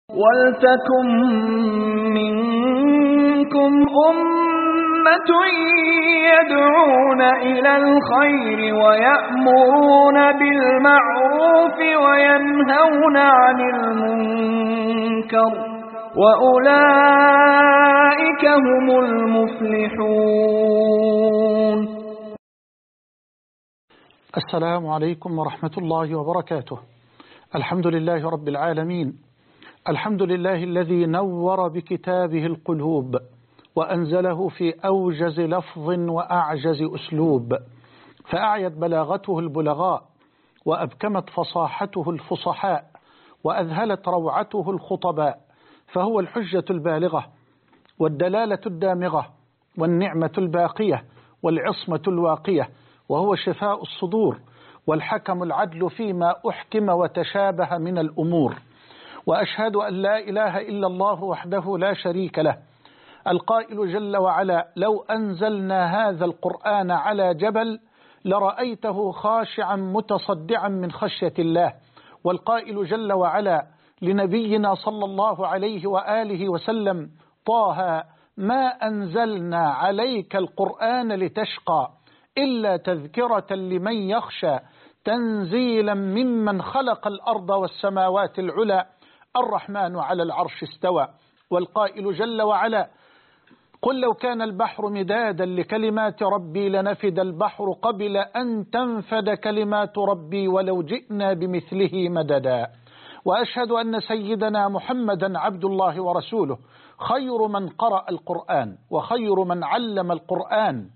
وَلْتَكُن مِّنكُمْ أُمَّةٌ يَدْعُونَ إِلَى الْخَيْرِ وَيَأْمُرُونَ بِالْمَعْرُوفِ وَيَنْهَوْنَ عَنِ الْمُنكَرِ وَأُولَئِكَ هُمُ الْمُفْلِحُونَ. السلام عليكم ورحمة الله وبركاته. الحمد لله رب العالمين، الحمد لله الذي نور بكتابه القلوب وأنزله في أوجز لفظ وأعجز أسلوب، فأعيت بلاغته البلغاء وأبكمت فصاحته الفصحاء وأذهلت روعته الخطباء، فهو الحجة البالغة والدلالة الدامغة والنعمة الباقية والعصمة الواقية، وهو شفاء الصدور والحكم العدل فيما أحكم وتشابه من الأمور. وأشهد أن لا إله إلا الله وحده لا شريك له، القائل جل وعلا: لو أنزلنا هذا القرآن على جبل لرأيته خاشعا متصدعا من خشية الله. والقائل جل وعلا لنبينا صلى الله عليه وآله وسلم: طه ما أنزلنا عليك القرآن لتشقى إلا تذكرة لمن يخشى تنزيلا ممن خلق الأرض والسماوات العلى الرحمن على العرش استوى. والقائل جل وعلا: قل لو كان البحر مدادا لكلمات ربي لنفد البحر قبل أن تنفد كلمات ربي ولو جئنا بمثله مددا. وأشهد أن سيدنا محمدا عبد الله ورسوله، خير من قرأ القرآن وخير من علم القرآن،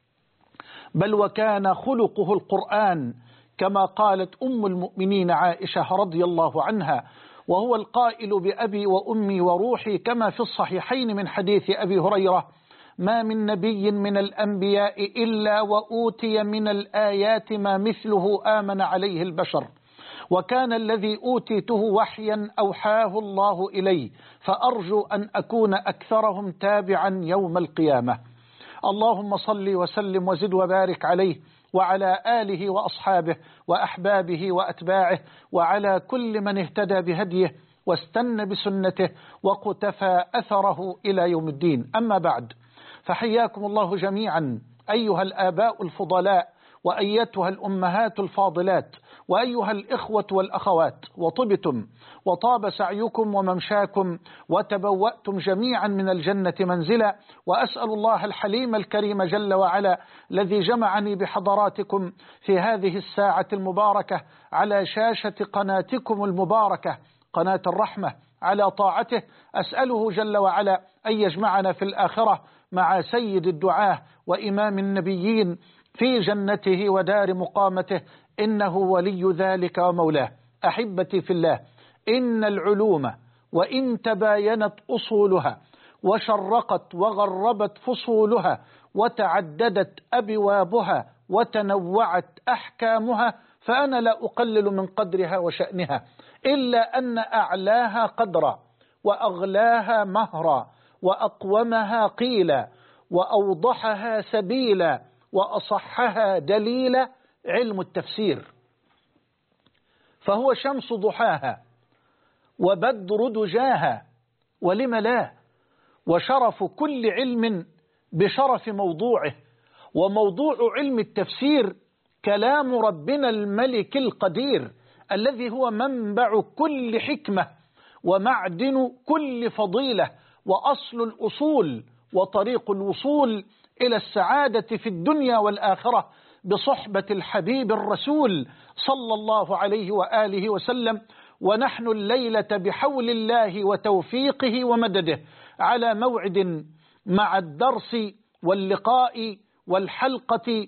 بل وكان خلقه القرآن كما قالت أم المؤمنين عائشة رضي الله عنها، وهو القائل بأبي وأمي وروحي كما في الصحيحين من حديث أبي هريرة: ما من نبي من الأنبياء إلا وأوتي من الآيات ما مثله آمن عليه البشر، وكان الذي أوتيته وحيا أوحاه الله إلي، فأرجو أن أكون أكثرهم تابعا يوم القيامة. اللهم صل وسلم وزد وبارك عليه وعلى آله وأصحابه وأحبابه وأتباعه وعلى كل من اهتدى بهديه واستنى بسنته وقتفى أثره إلى يوم الدين. أما بعد، فحياكم الله جميعا أيها الآباء الفضلاء وأيتها الأمهات الفاضلات وأيها الإخوة والأخوات، وطبتم وطاب سعيكم وممشاكم وتبوأتم جميعا من الجنة منزلا. وأسأل الله الحليم الكريم جل وعلا الذي جمعني بحضراتكم في هذه الساعة المباركة على شاشة قناتكم المباركة قناة الرحمة على طاعته، أسأله جل وعلا أن يجمعنا في الآخرة مع سيد الدعاة وإمام النبيين في جنته ودار مقامته، إنه ولي ذلك ومولاه. أحبتي في الله، إن العلوم وإن تباينت أصولها وشرقت وغربت فصولها وتعددت أبوابها وتنوعت أحكامها، فأنا لا أقلل من قدرها وشأنها، إلا أن أعلاها قدرا وأغلاها مهرا وأقومها قيلا وأوضحها سبيلا وأصحها دليلا علم التفسير، فهو شمس ضحاها وبدر دجاها، ولم لا، وشرف كل علم بشرف موضوعه. وموضوع علم التفسير كلام ربنا الملك القدير الذي هو منبع كل حكمة ومعدن كل فضيلة وأصل الأصول وطريق الوصول إلى السعادة في الدنيا والآخرة بصحبة الحبيب الرسول صلى الله عليه وآله وسلم. ونحن الليلة بحول الله وتوفيقه ومدده على موعد مع الدرس واللقاء والحلقة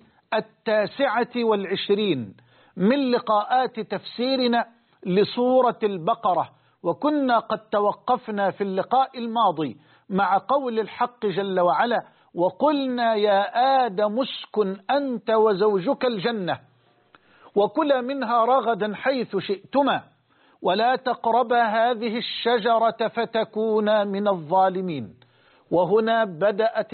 29 من لقاءات تفسيرنا لسورة البقرة. وكنا قد توقفنا في اللقاء الماضي مع قول الحق جل وعلا: وقلنا يا آدم اسكن أنت وزوجك الجنة وكلا منها رغدا حيث شئتما ولا تقربا هذه الشجرة فتكونا من الظالمين. وهنا بدأت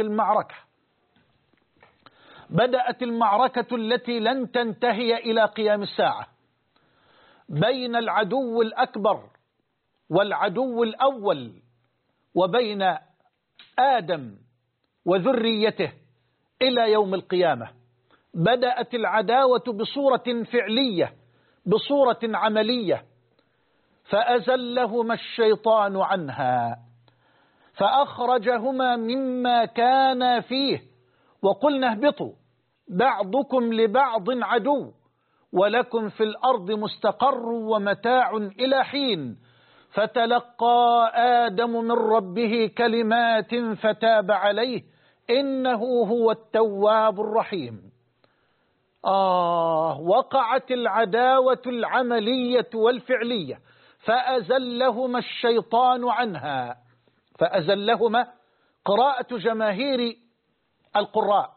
المعركة التي لن تنتهي إلى قيام الساعة بين العدو الأكبر والعدو الأول وبين آدم وذريته إلى يوم القيامة. بدأت العداوة بصورة فعلية، بصورة عملية، فأزلهما الشيطان عنها فأخرجهما مما كانا فيه وقلنا اهبطوا بعضكم لبعض عدو ولكم في الأرض مستقر ومتاع إلى حين فتلقى آدم من ربه كلمات فتاب عليه إنه هو التواب الرحيم. وقعت العداوة العملية والفعلية فأزلهما الشيطان عنها. فأزلهما قراءة جماهير القراء،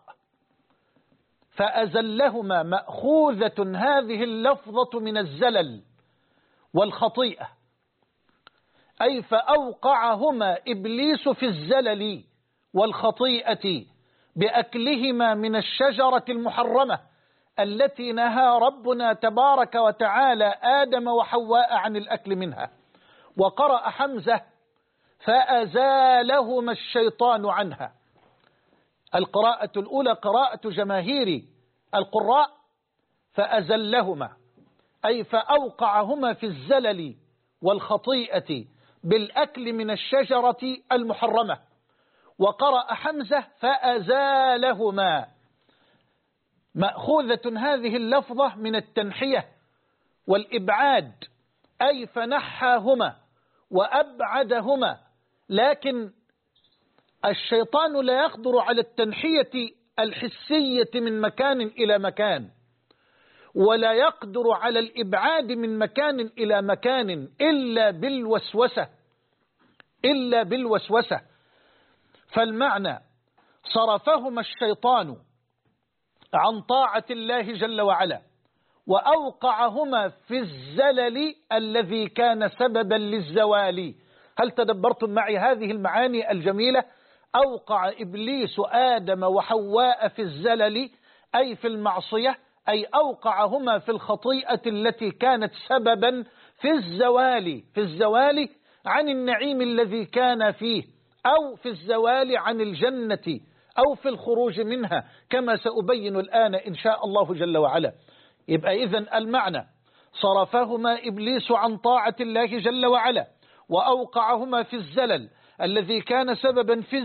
فأزلهما مأخوذة هذه اللفظة من الزلل والخطيئة، أي فأوقعهما إبليس في الزلل والخطيئة بأكلهما من الشجرة المحرمة التي نهى ربنا تبارك وتعالى آدم وحواء عن الأكل منها. وقرأ حمزة فأزالهما الشيطان عنها. القراءة الأولى قراءة جماهير القراء فأزلهما، أي فأوقعهما في الزلل والخطيئة بالأكل من الشجرة المحرمة. وقرأ حمزة فأزالهما، مأخوذة هذه اللفظة من التنحية والإبعاد، أي فنحاهما وأبعدهما. لكن الشيطان لا يقدر على التنحية الحسية من مكان إلى مكان، ولا يقدر على الإبعاد من مكان إلى مكان إلا بالوسوسة. فالمعنى صرفهما الشيطان عن طاعة الله جل وعلا وأوقعهما في الزلل الذي كان سببا للزوال. هل تدبرتم معي هذه المعاني الجميلة؟ أوقع إبليس آدم وحواء في الزلل أي في المعصية، أي أوقعهما في الخطيئة التي كانت سببا في الزوال عن النعيم الذي كان فيه، أو في الزوال عن الجنة، أو في الخروج منها، كما سأبين الآن إن شاء الله جل وعلا. يبقى إذن المعنى صرفهما إبليس عن طاعة الله جل وعلا وأوقعهما في الزلل الذي كان سببا في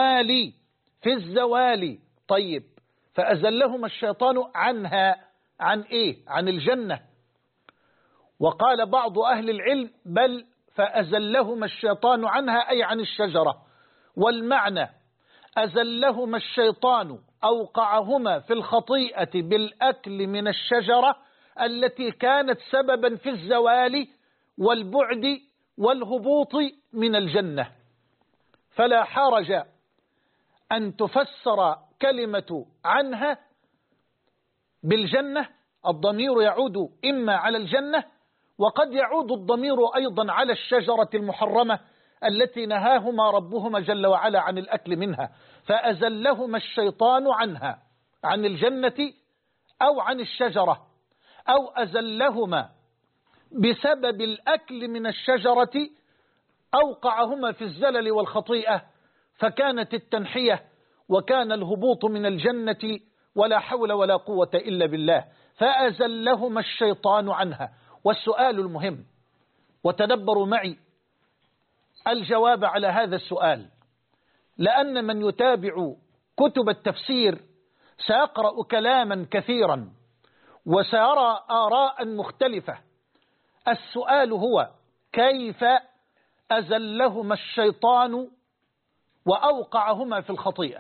الزوال. طيب، فأزلهما الشيطان عنها، عن إيه؟ عن الجنة. وقال بعض أهل العلم بل فأزلهما الشيطان عنها أي عن الشجرة. والمعنى أزلهما الشيطان أوقعهما في الخطيئة بالأكل من الشجرة التي كانت سببا في الزوال والبعد والهبوط من الجنة. فلا حرج أن تفسر كلمة عنها بالجنة، الضمير يعود إما على الجنة، وقد يعود الضمير أيضا على الشجرة المحرمة التي نهاهما ربهما جل وعلا عن الأكل منها. فأزلهما الشيطان عنها، عن الجنة أو عن الشجرة، أو أزلهما بسبب الأكل من الشجرة، أوقعهما في الزلل والخطيئة، فكانت التنحية وكان الهبوط من الجنة، ولا حول ولا قوة إلا بالله. فأزلهما الشيطان عنها. والسؤال المهم، وتدبروا معي الجواب على هذا السؤال، لأن من يتابع كتب التفسير سيقرأ كلاما كثيرا وسيرى آراء مختلفة. السؤال هو كيف أزلهما الشيطان وأوقعهما في الخطيئة؟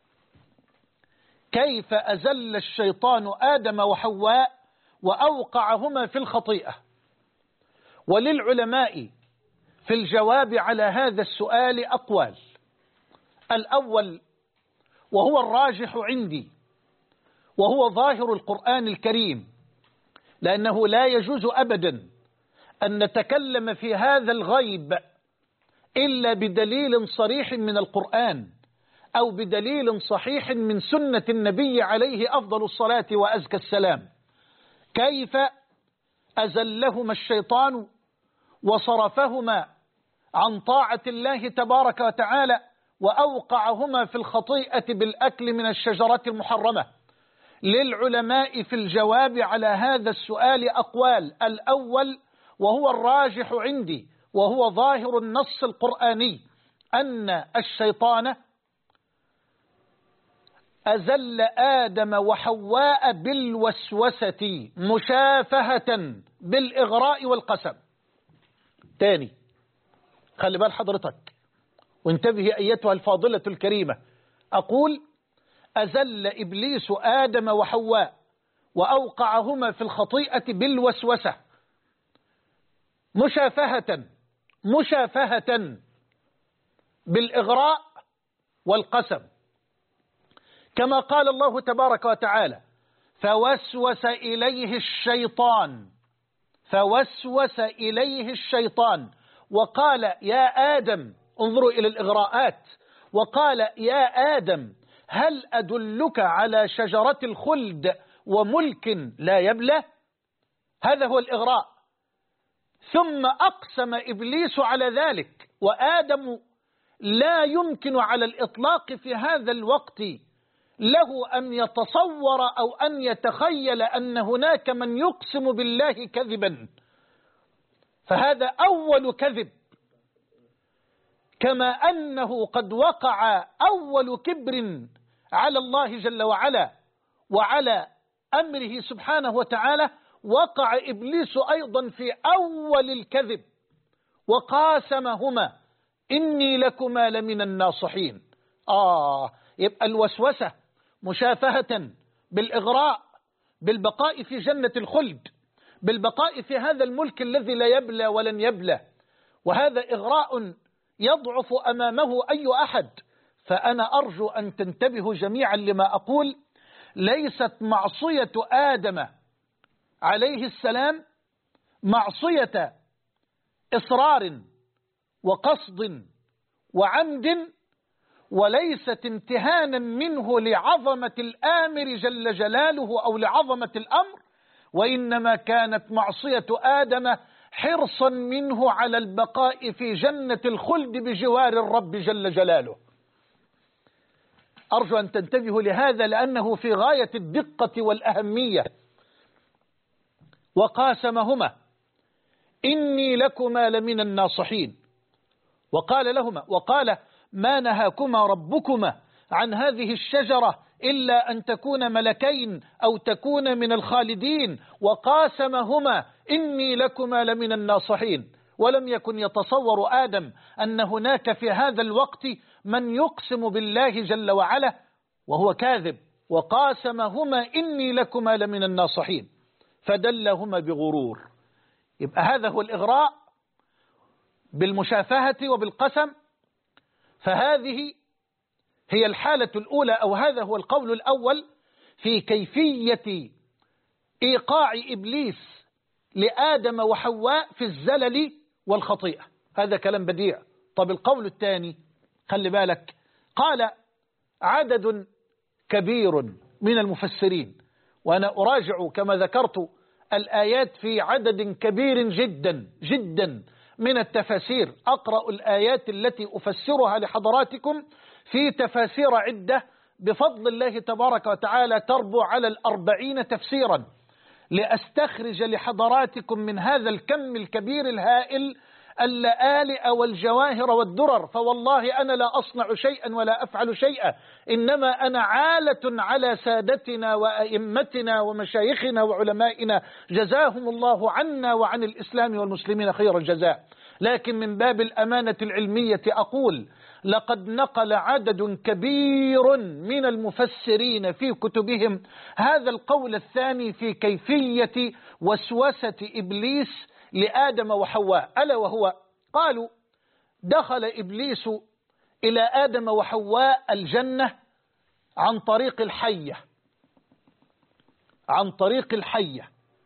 كيف أزل الشيطان آدم وحواء وأوقعهما في الخطيئة؟ وللعلماء في الجواب على هذا السؤال أقوال. الأول وهو الراجح عندي وهو ظاهر القرآن الكريم، لأنه لا يجوز أبدا أن نتكلم في هذا الغيب إلا بدليل صريح من القرآن أو بدليل صحيح من سنة النبي عليه أفضل الصلاة وأزكى السلام. كيف أزلهما الشيطان وصرفهما عن طاعة الله تبارك وتعالى وأوقعهما في الخطيئة بالأكل من الشجرة المحرمة. للعلماء في الجواب على هذا السؤال أقوال. الأول وهو الراجح عندي وهو ظاهر النص القرآني أن الشيطان أزل آدم وحواء بالوسوسة مشافهة بالإغراء والقسم. تاني خلي بال حضرتك وانتبهي أيتها الفاضلة الكريمة، أقول أزل إبليس آدم وحواء وأوقعهما في الخطيئة بالوسوسة مشافهة بالإغراء والقسم، كما قال الله تبارك وتعالى فوسوس إليه الشيطان وقال يا آدم، انظروا إلى الإغراءات، وقال يا آدم هل أدلك على شجرة الخلد وملك لا يبلى؟ هذا هو الإغراء. ثم أقسم إبليس على ذلك، وآدم لا يمكن على الإطلاق في هذا الوقت له أن يتصور أو أن يتخيل أن هناك من يقسم بالله كذبا، فهذا أول كذب، كما أنه قد وقع أول كبر على الله جل وعلا وعلى أمره سبحانه وتعالى، وقع إبليس أيضا في أول الكذب وقاسمهما إني لكما لمن الناصحين. يبقى الوسوسة مشافهة بالإغراء، بالبقاء في جنة الخلد، بالبقاء في هذا الملك الذي لا يبلى ولن يبلى، وهذا إغراء يضعف أمامه أي أحد. فأنا أرجو أن تنتبهوا جميعا لما أقول، ليست معصية آدم عليه السلام معصية إصرار وقصد وعمد، وليست امتهانا منه لعظمة الآمر جل جلاله أو لعظمة الأمر، وإنما كانت معصية آدم حرصا منه على البقاء في جنة الخلد بجوار الرب جل جلاله. أرجو أن تنتبهوا لهذا لأنه في غاية الدقة والأهمية. وقاسمهما إني لكما لمن الناصحين، وقال ما نهاكما ربكما عن هذه الشجرة إلا أن تكون ملكين أو تكون من الخالدين، وقاسمهما إني لكما لمن الناصحين. ولم يكن يتصور آدم أن هناك في هذا الوقت من يقسم بالله جل وعلا وهو كاذب. وقاسمهما إني لكما لمن الناصحين فدلهما بغرور. يبقى هذا هو الإغراء بالمشافهة وبالقسم. فهذه هي الحالة الأولى، أو هذا هو القول الأول في كيفية إيقاع إبليس لآدم وحواء في الزلل والخطيئة. هذا كلام بديع. طب القول الثاني خلي بالك، قال عدد كبير من المفسرين، وأنا أراجع كما ذكرت الآيات في عدد كبير جدا جدا من التفاسير، أقرأ الآيات التي أفسرها لحضراتكم في تفاسير عدة بفضل الله تبارك وتعالى تربو على 40 تفسيرا، لأستخرج لحضراتكم من هذا الكم الكبير الهائل اللآلئ والجواهر والدرر. فوالله أنا لا أصنع شيئا ولا أفعل شيئا، إنما أنا عالة على سادتنا وأئمتنا ومشايخنا وعلمائنا جزاهم الله عنا وعن الإسلام والمسلمين خير الجزاء. لكن من باب الأمانة العلمية أقول لقد نقل عدد كبير من المفسرين في كتبهم هذا القول الثاني في كيفية وسوسة إبليس لآدم وحواء، ألا وهو قالوا دخل إبليس إلى آدم وحواء الجنة عن طريق الحية.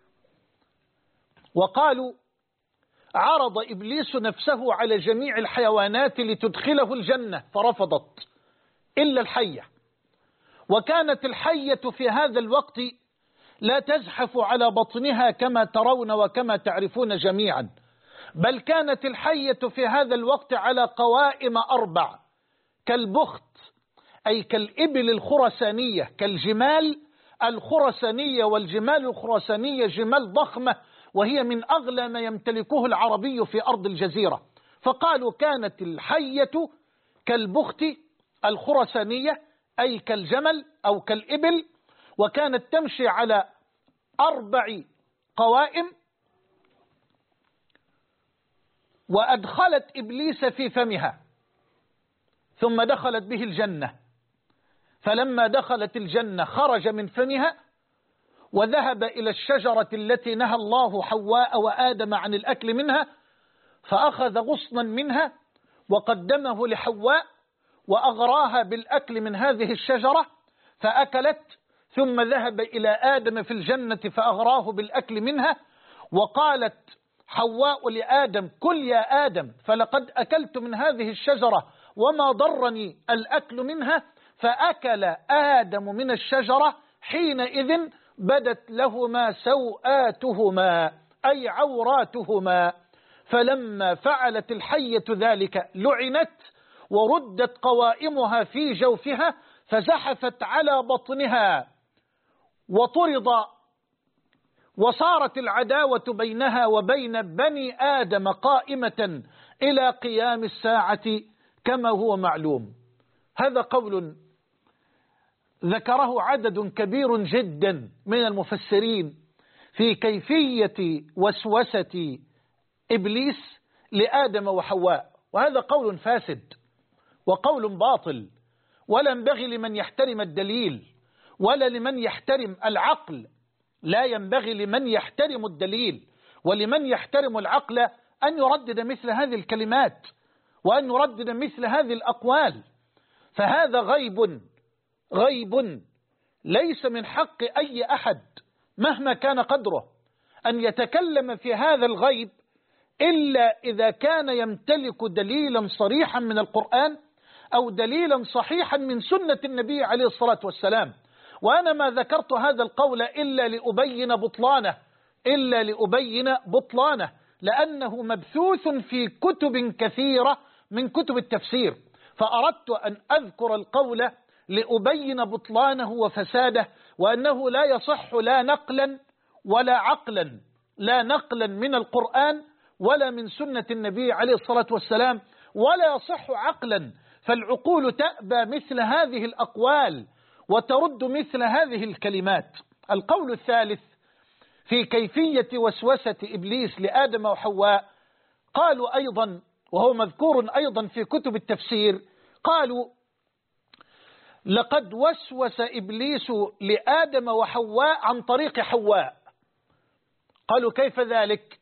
وقالوا عرض إبليس نفسه على جميع الحيوانات لتدخله الجنة فرفضت إلا الحية. وكانت الحية في هذا الوقت لا تزحف على بطنها كما ترون وكما تعرفون جميعا، بل كانت الحية في هذا الوقت على قوائم 4 كالبخت أي كالإبل الخرسانية، كالجمال الخرسانية، والجمال الخرسانية جمال ضخمة، وهي من أغلى ما يمتلكه العربي في أرض الجزيرة. فقالوا كانت الحية كالبخت الخرسانية أي كالجمل أو كالإبل، وكانت تمشي على 4 قوائم، وأدخلت إبليس في فمها ثم دخلت به الجنة. فلما دخلت الجنة خرج من فمها وذهب إلى الشجرة التي نهى الله حواء وآدم عن الأكل منها، فأخذ غصنا منها وقدمه لحواء وأغراها بالأكل من هذه الشجرة فأكلت، ثم ذهب إلى آدم في الجنة فأغراه بالأكل منها، وقالت حواء لآدم كل يا آدم فلقد أكلت من هذه الشجرة وما ضرني الأكل منها، فأكل آدم من الشجرة، حينئذ بدت لهما سوآتهما أي عوراتهما. فلما فعلت الحية ذلك لعنت وردت قوائمها في جوفها، فزحفت على بطنها وطرد، وصارت العداوة بينها وبين بني آدم قائمة إلى قيام الساعة كما هو معلوم. هذا قول ذكره عدد كبير جدا من المفسرين في كيفية وسوسة إبليس لآدم وحواء، وهذا قول فاسد وقول باطل، ولا ينبغي لمن يحترم الدليل ولا لمن يحترم العقل، لا ينبغي لمن يحترم الدليل ولمن يحترم العقل أن يردد مثل هذه الكلمات وأن يردد مثل هذه الأقوال. فهذا غيب ليس من حق أي أحد مهما كان قدره أن يتكلم في هذا الغيب إلا إذا كان يمتلك دليلا صريحا من القرآن أو دليلا صحيحا من سنة النبي عليه الصلاة والسلام. وأنا ما ذكرت هذا القول إلا لأبين بطلانه لأنه مبثوث في كتب كثيرة من كتب التفسير، فأردت أن أذكر القول لأبين بطلانه وفساده، وأنه لا يصح لا نقلا ولا عقلا، لا نقلا من القرآن ولا من سنة النبي عليه الصلاة والسلام، ولا يصح عقلا، فالعقول تأبى مثل هذه الأقوال وترد مثل هذه الكلمات. القول الثالث في كيفية وسوسة إبليس لآدم وحواء، قالوا أيضا وهو مذكور أيضا في كتب التفسير، قالوا لقد وسوس إبليس لآدم وحواء عن طريق حواء. قالوا كيف ذلك؟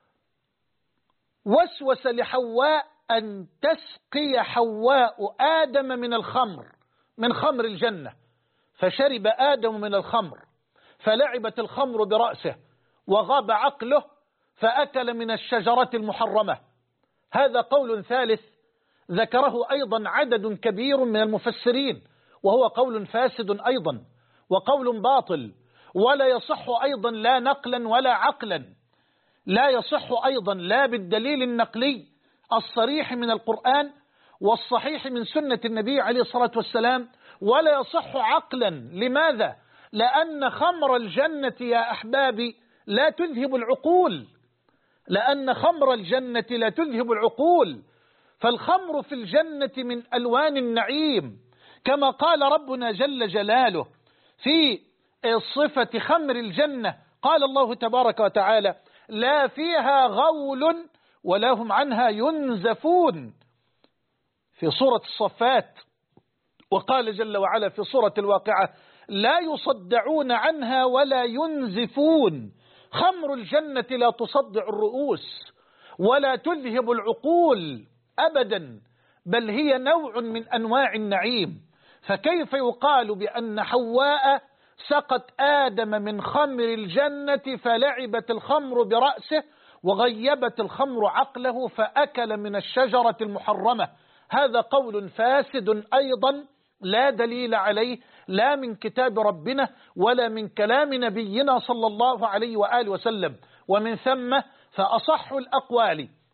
وسوس لحواء أن تسقي حواء آدم من خمر الجنة، فشرب آدم من الخمر فلعبت الخمر برأسه وغاب عقله فأكل من الشجرة المحرمة. هذا قول ثالث ذكره أيضا عدد كبير من المفسرين، وهو قول فاسد أيضا وقول باطل، ولا يصح أيضا لا نقلا ولا عقلا، لا يصح أيضا لا بالدليل النقلي الصريح من القرآن والصحيح من سنة النبي عليه الصلاة والسلام، ولا يصح عقلا. لماذا؟ لأن خمر الجنة يا أحبابي لا تذهب العقول، لأن خمر الجنة لا تذهب العقول، فالخمر في الجنة من ألوان النعيم، كما قال ربنا جل جلاله في صفة خمر الجنة، قال الله تبارك وتعالى لا فيها غول ولا هم عنها ينزفون في سورة الصفات، وقال جل وعلا في سورة الواقعة لا يصدعون عنها ولا ينزفون. خمر الجنة لا تصدع الرؤوس ولا تذهب العقول أبدا، بل هي نوع من أنواع النعيم. فكيف يقال بأن حواء سقت آدم من خمر الجنة فلعبت الخمر برأسه وغيبت الخمر عقله فأكل من الشجرة المحرمة؟ هذا قول فاسد أيضا لا دليل عليه لا من كتاب ربنا ولا من كلام نبينا صلى الله عليه وآله وسلم. ومن ثم فأصح الأقوال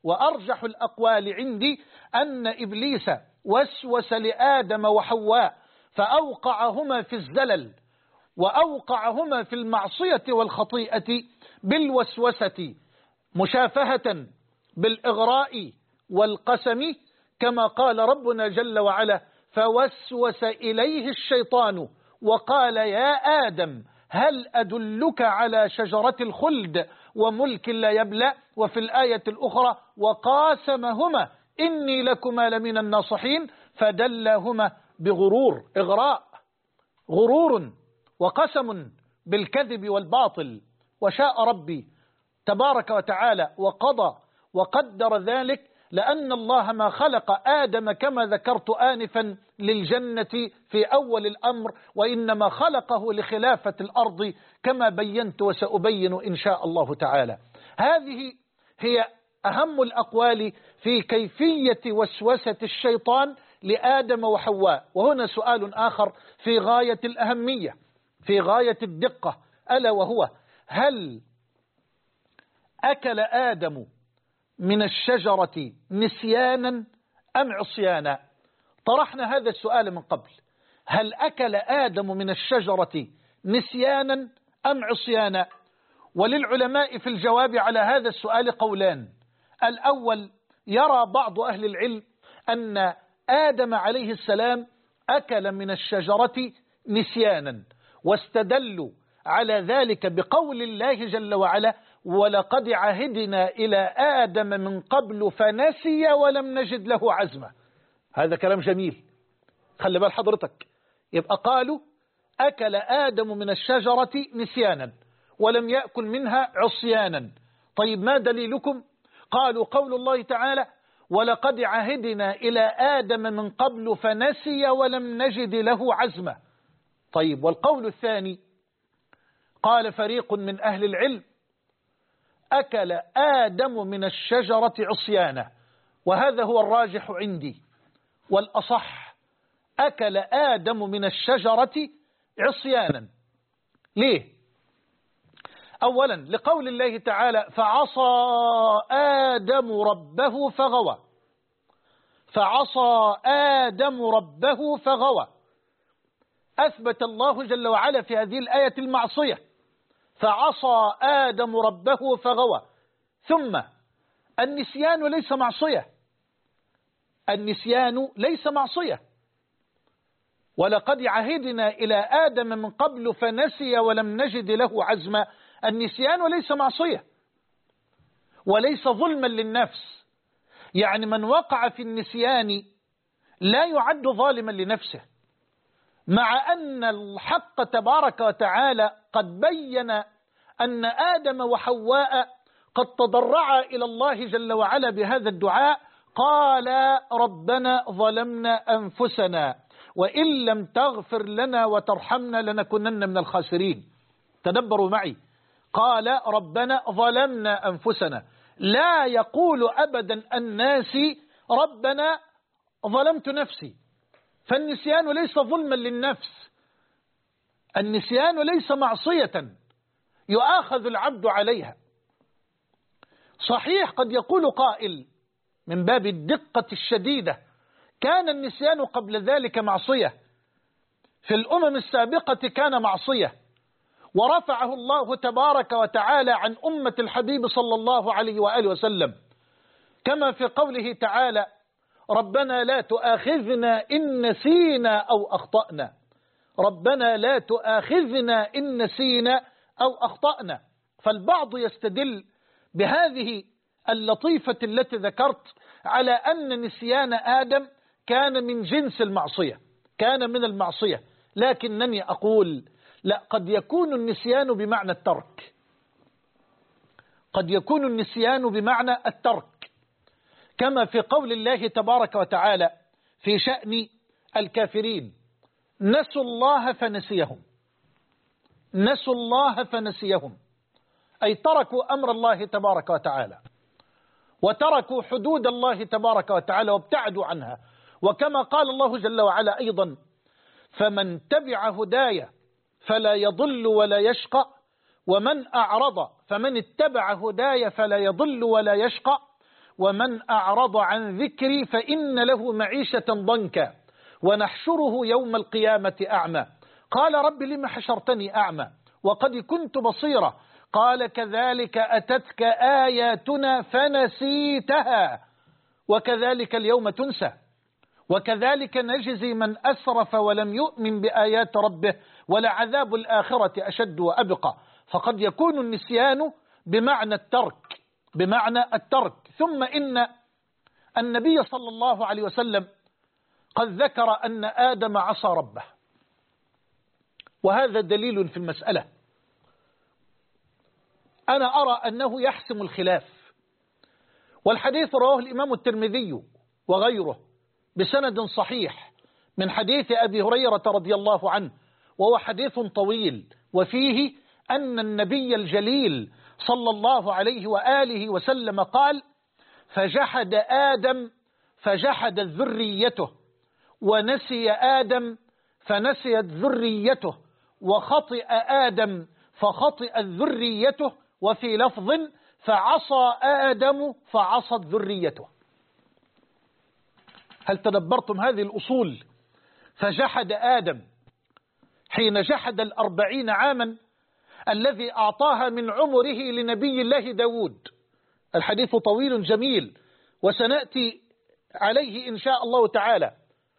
وأرجح الأقوال عندي أن إبليس وسوس لآدم وحواء فأوقعهما في الزلل وأوقعهما في المعصية والخطيئة بالوسوسة مشافهة بالإغراء والقسم، كما قال ربنا جل وعلا: فوسوس إليه الشيطان وقال يا آدم هل أدلك على شجرة الخلد وملك لا يبلى. وفي الآية الأخرى: وقاسمهما إني لكما لمن الناصحين فدلاهما بغرور، إغراء، غرور وقسم بالكذب والباطل. وشاء ربي تبارك وتعالى وقضى وقدر ذلك، لأن الله ما خلق آدم كما ذكرت آنفا للجنة في أول الأمر، وإنما خلقه لخلافة الأرض كما بينت وسأبين إن شاء الله تعالى. هذه هي أهم الأقوال في كيفية وسوسة الشيطان لآدم وحواء. وهنا سؤال آخر في غاية الأهمية، في غاية الدقة، ألا وهو: هل أكل آدم من الشجرة نسيانا أم عصيانا؟ طرحنا هذا السؤال من قبل: هل أكل آدم من الشجرة نسيانا أم عصيانا؟ وللعلماء في الجواب على هذا السؤال قولان. الأول: يرى بعض أهل العلم أن آدم عليه السلام أكل من الشجرة نسيانا، واستدلوا على ذلك بقول الله جل وعلا: ولقد عهدنا إلى آدم من قبل فنسي ولم نجد له عزما. هذا كلام جميل، خلي بال حضرتك. يبقى قالوا أكل آدم من الشجرة نسيانا ولم يأكل منها عصيانا. طيب ما دليلكم؟ قالوا قول الله تعالى: ولقد عهدنا إلى آدم من قبل فنسي ولم نجد له عزما. طيب والقول الثاني؟ قال فريق من أهل العلم: أكل آدم من الشجرة عصيانا، وهذا هو الراجح عندي والأصح، أكل آدم من الشجرة عصيانا. ليه؟ أولا لقول الله تعالى: فعصى آدم ربه فغوى. فعصى آدم ربه فغوى، أثبت الله جل وعلا في هذه الآية المعصية، فعصى آدم ربه فغوى. ثم النسيان ليس معصية، النسيان ليس معصية. ولقد عهدنا إلى آدم من قبل فنسي ولم نجد له عزما. النسيان ليس معصية وليس ظلما للنفس، يعني من وقع في النسيان لا يعد ظالما لنفسه، مع أن الحق تبارك وتعالى قد بين أن آدم وحواء قد تضرعا إلى الله جل وعلا بهذا الدعاء، قال ربنا ظلمنا أنفسنا وإن لم تغفر لنا وترحمنا لنكونن من الخاسرين. تدبروا معي، قال ربنا ظلمنا أنفسنا، لا يقول أبدا الناس ربنا ظلمت نفسي. فالنسيان ليس ظلما للنفس، النسيان ليس معصية يؤاخذ العبد عليها. صحيح قد يقول قائل من باب الدقة الشديدة: كان النسيان قبل ذلك معصية، في الأمم السابقة كان معصية، ورفعه الله تبارك وتعالى عن أمة الحبيب صلى الله عليه وآله وسلم، كما في قوله تعالى: ربنا لا تؤاخذنا إن نسينا أو أخطأنا. ربنا لا تؤاخذنا إن نسينا أو أخطأنا. فالبعض يستدل بهذه اللطيفة التي ذكرت على أن نسيان آدم كان من جنس المعصية، كان من المعصية. لكنني أقول لا، قد يكون النسيان بمعنى الترك، قد يكون النسيان بمعنى الترك، كما في قول الله تبارك وتعالى في شأن الكافرين: نسوا الله فنسيهم. نسوا الله فنسيهم، أي تركوا أمر الله تبارك وتعالى، وتركوا حدود الله تبارك وتعالى وابتعدوا عنها. وكما قال الله جل وعلا أيضا: فمن تبع هدايا فلا يضل ولا يشقى، ومن أعرض فمن اتبع هدايا فلا يضل ولا يشقى. ومن أعرض عن ذكري فإن له معيشة ضنكا ونحشره يوم القيامة أعمى. قال رب لم حشرتني أعمى وقد كنت بصيرا قال كذلك أتتك آياتنا فنسيتها وكذلك اليوم تنسى وكذلك نجزي من أسرف ولم يؤمن بآيات ربه ولعذاب الآخرة أشد وأبقى. فقد يكون النسيان بمعنى الترك. ثم إن النبي صلى الله عليه وسلم قد ذكر أن آدم عصى ربه، وهذا دليل في المسألة. أنا أرى أنه يحسم الخلاف، والحديث رواه الإمام الترمذي وغيره بسند صحيح من حديث أبي هريرة رضي الله عنه، وهو حديث طويل، وفيه أن النبي الجليل صلى الله عليه وآله وسلم قال: فجحد آدم فجحدت ذريته، ونسي آدم فنسيت ذريته، وخطئ آدم فخطئت ذريته، وفي لفظ فعصى آدم فعصت ذريته. هل تدبرتم هذه الأصول؟ فجحد آدم حين جحد 40 عاما الذي أعطاها من عمره لنبي الله داود. الحديث طويل جميل وسنأتي عليه إن شاء الله تعالى.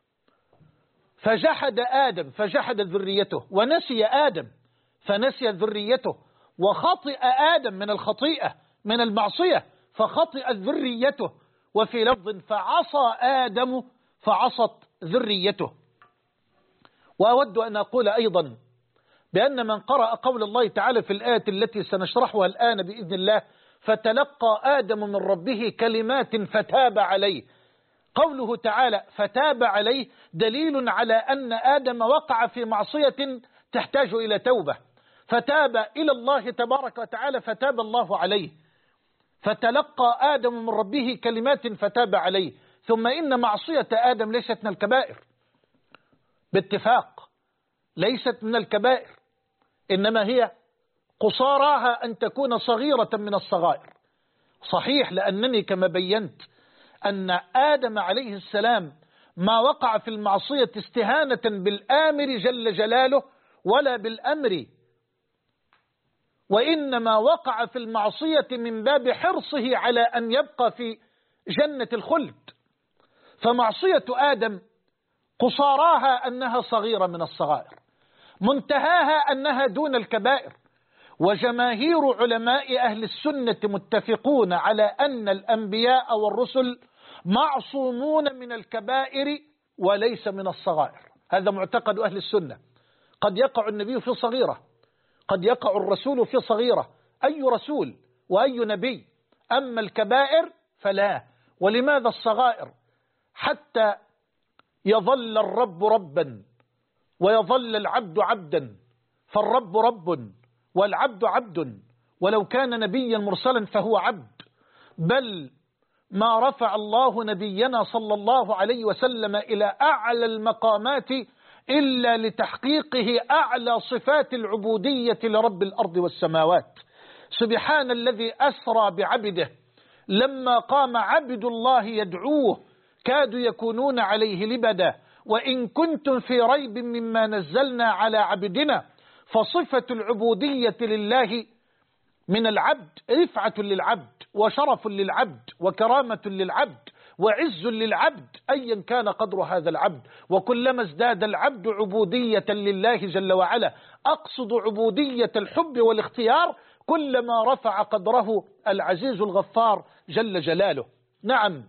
فجحد آدم فجحدت ذريته، ونسي آدم فنسيت ذريته، وخطئ آدم من الخطيئة من المعصية فخطئت ذريته، وفي لفظ فعصى آدم فعصت ذريته. وأود أن أقول أيضا بأن من قرأ قول الله تعالى في الآية التي سنشرحها الآن بإذن الله: فتلقى آدم من ربه كلمات فتاب عليه. قوله تعالى فتاب عليه دليل على أن آدم وقع في معصية تحتاج إلى توبة، فتاب إلى الله تبارك وتعالى فتاب الله عليه. فتلقى آدم من ربه كلمات فتاب عليه. ثم إن معصية آدم ليست من الكبائر باتفاق، ليست من الكبائر، إنما هي قصاراها أن تكون صغيرة من الصغائر. صحيح، لأنني كما بينت أن آدم عليه السلام ما وقع في المعصية استهانة بالآمر جل جلاله ولا بالأمر، وإنما وقع في المعصية من باب حرصه على أن يبقى في جنة الخلد. فمعصية آدم قصاراها أنها صغيرة من الصغائر، منتهاها أنها دون الكبائر. وجماهير علماء أهل السنة متفقون على أن الأنبياء والرسل معصومون من الكبائر وليس من الصغائر. هذا معتقد أهل السنة. قد يقع النبي في صغيرة، قد يقع الرسول في صغيرة، أي رسول وأي نبي، أما الكبائر فلا. ولماذا الصغائر؟ حتى يظل الرب ربا ويظل العبد عبدا، فالرب رب والعبد عبد، ولو كان نبيا مرسلا فهو عبد. بل ما رفع الله نبينا صلى الله عليه وسلم إلى أعلى المقامات إلا لتحقيقه أعلى صفات العبودية لرب الأرض والسماوات. سبحان الذي أسرى بعبده لما قام عبد الله يدعوه كادوا يكونون عليه لبدا. وإن كنتم في ريب مما نزلنا على عبدنا، فصفة العبودية لله من العبد رفعة للعبد وشرف للعبد وكرامة للعبد وعز للعبد أيا كان قدر هذا العبد. وكلما ازداد العبد عبودية لله جل وعلا، أقصد عبودية الحب والاختيار، كلما رفع قدره العزيز الغفار جل جلاله. نعم،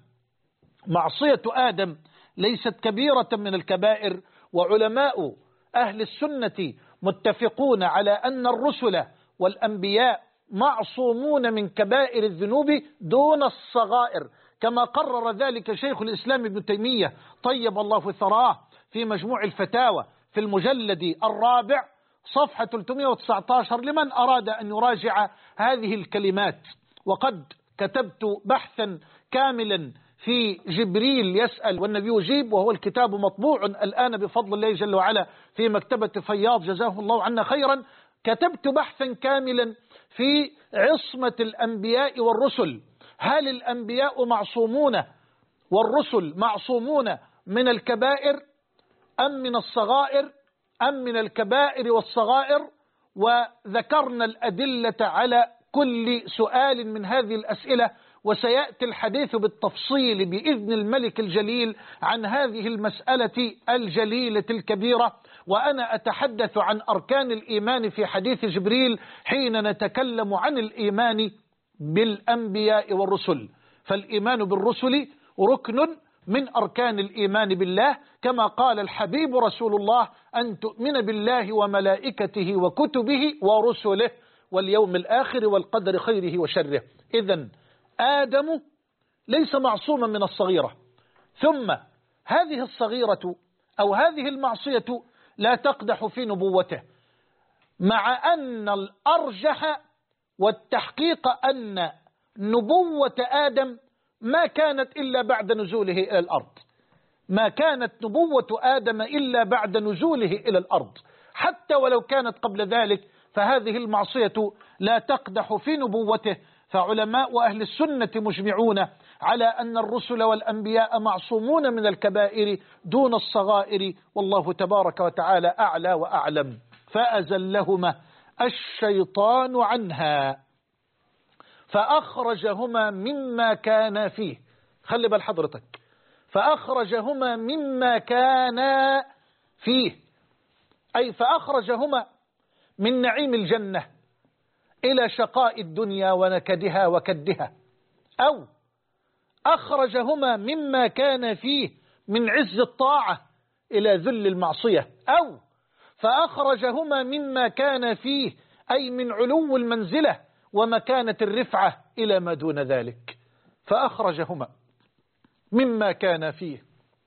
معصية آدم ليست كبيرة من الكبائر، وعلماء أهل السنة متفقون على أن الرسل والأنبياء معصومون من كبائر الذنوب دون الصغائر، كما قرر ذلك شيخ الإسلام ابن تيمية طيب الله ثراه في مجموع الفتاوى في المجلد 4 صفحة 319 لمن أراد أن يراجع هذه الكلمات. وقد كتبت بحثا كاملا في جبريل يسأل والنبي يجيب، وهو الكتاب مطبوع الآن بفضل الله جل وعلا في مكتبة فياض جزاه الله عنا خيرا. كتبت بحثا كاملا في عصمة الأنبياء والرسل، هل الأنبياء معصومون والرسل معصومون من الكبائر أم من الصغائر أم من الكبائر والصغائر؟ وذكرنا الأدلة على كل سؤال من هذه الأسئلة، وسيأتي الحديث بالتفصيل بإذن الملك الجليل عن هذه المسألة الجليلة الكبيرة. وأنا أتحدث عن أركان الإيمان في حديث جبريل حين نتكلم عن الإيمان بالأنبياء والرسل. فالإيمان بالرسل ركن من أركان الإيمان بالله، كما قال الحبيب رسول الله: أن تؤمن بالله وملائكته وكتبه ورسله واليوم الآخر والقدر خيره وشره. إذن آدم ليس معصوما من الصغيرة، ثم هذه الصغيرة أو هذه المعصية لا تقدح في نبوته، مع أن الأرجح والتحقيق أن نبوة آدم ما كانت إلا بعد نزوله إلى الأرض، ما كانت نبوة آدم إلا بعد نزوله إلى الأرض، حتى ولو كانت قبل ذلك فهذه المعصية لا تقدح في نبوته. فعلماء أهل السنة مجمعون على أن الرسل والأنبياء معصومون من الكبائر دون الصغائر، والله تبارك وتعالى أعلى وأعلم. فأزلهما الشيطان عنها فأخرجهما مما كان فيه. خلي بال حضرتك، فأخرجهما مما كان فيه، أي فأخرجهما من نعيم الجنة إلى شقاء الدنيا ونكدها وكدها، أو أخرجهما مما كان فيه من عز الطاعة إلى ذل المعصية، أو فأخرجهما مما كان فيه أي من علو المنزلة ومكانة الرفعة إلى ما دون ذلك. فأخرجهما مما كان فيه.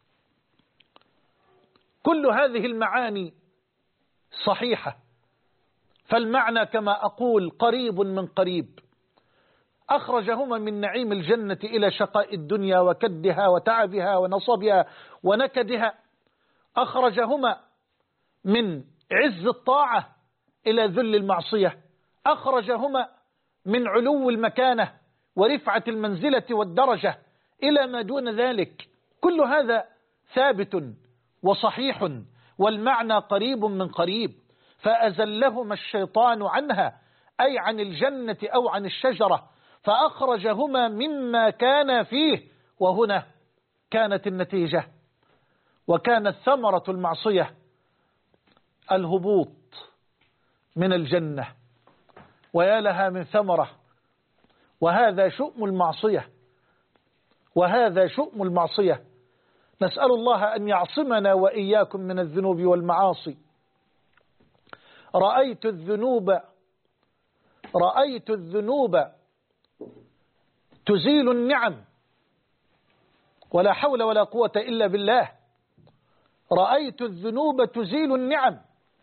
كل هذه المعاني صحيحة، فالمعنى كما أقول قريب من قريب. أخرجهما من نعيم الجنة إلى شقاء الدنيا وكدها وتعبها ونصبها ونكدها، أخرجهما من عز الطاعة إلى ذل المعصية، أخرجهما من علو المكانة ورفعة المنزلة والدرجة إلى ما دون ذلك. كل هذا ثابت وصحيح، والمعنى قريب من قريب. فأزلهما الشيطان عنها، أي عن الجنة أو عن الشجرة، فأخرجهما مما كان فيه. وهنا كانت النتيجة وكانت ثمرة المعصية الهبوط من الجنة، ويا لها من ثمرة. وهذا شؤم المعصية، وهذا شؤم المعصية. نسأل الله أن يعصمنا وإياكم من الذنوب والمعاصي. رأيت الذنوب تزيل النعم، ولا حول ولا قوة إلا بالله. رأيت الذنوب تزيل النعم،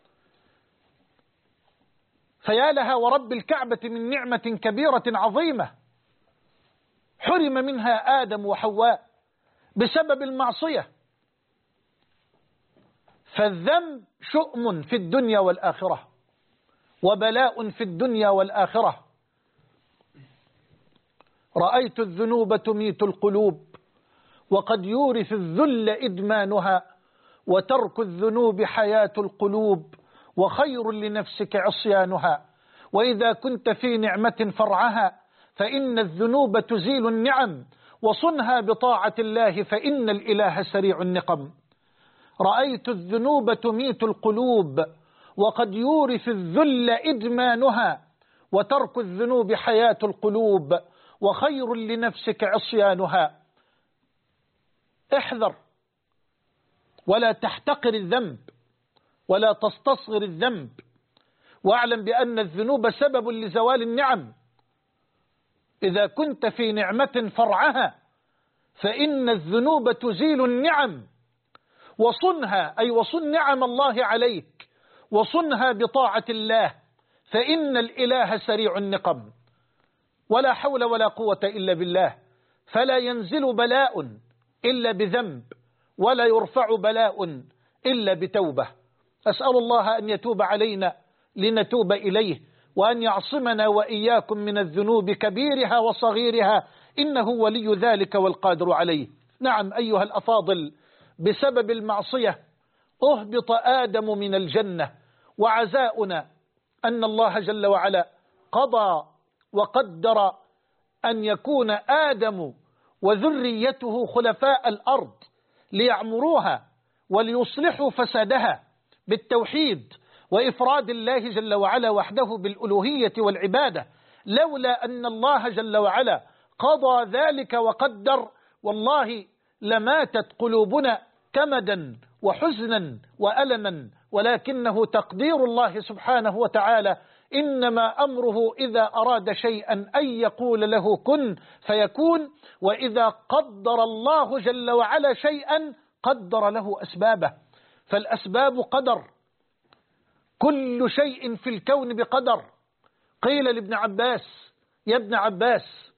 فيا لها ورب الكعبة من نعمة كبيرة عظيمة حرم منها آدم وحواء بسبب المعصية. فالذنب شؤم في الدنيا والآخرة، وبلاء في الدنيا والآخرة. رأيت الذنوب تميت القلوب، وقد يورث الذل إدمانها، وترك الذنوب حياة القلوب، وخير لنفسك عصيانها. وإذا كنت في نعمة فرعها فإن الذنوب تزيل النعم، وصنها بطاعة الله فإن الإله سريع النقم. رأيت الذنوب تميت القلوب، وقد يورث الذل إدمانها، وترك الذنوب حياة القلوب، وخير لنفسك عصيانها. احذر ولا تحتقر الذنب ولا تستصغر الذنب، واعلم بأن الذنوب سبب لزوال النعم. إذا كنت في نعمة فرعها فإن الذنوب تزيل النعم، وصنها أي وصن نعم الله عليك، وصنها بطاعة الله فإن الإله سريع النقم. ولا حول ولا قوة إلا بالله. فلا ينزل بلاء إلا بذنب، ولا يرفع بلاء إلا بتوبة. أسأل الله أن يتوب علينا لنتوب إليه، وأن يعصمنا وإياكم من الذنوب كبيرها وصغيرها، إنه ولي ذلك والقادر عليه. نعم أيها الأفاضل، بسبب المعصية أهبط آدم من الجنة، وعزاؤنا أن الله جل وعلا قضى وقدر أن يكون آدم وذريته خلفاء الأرض ليعمروها وليصلحوا فسادها بالتوحيد وإفراد الله جل وعلا وحده بالألوهية والعبادة. لولا أن الله جل وعلا قضى ذلك وقدر، والله لماتت قلوبنا كمدا وحزنا وألما، ولكنه تقدير الله سبحانه وتعالى. إنما أمره إذا أراد شيئا أن يقول له كن فيكون، وإذا قدر الله جل وعلا شيئا قدر له أسبابه، فالأسباب قدر، كل شيء في الكون بقدر. قيل لابن عباس: يا ابن عباس،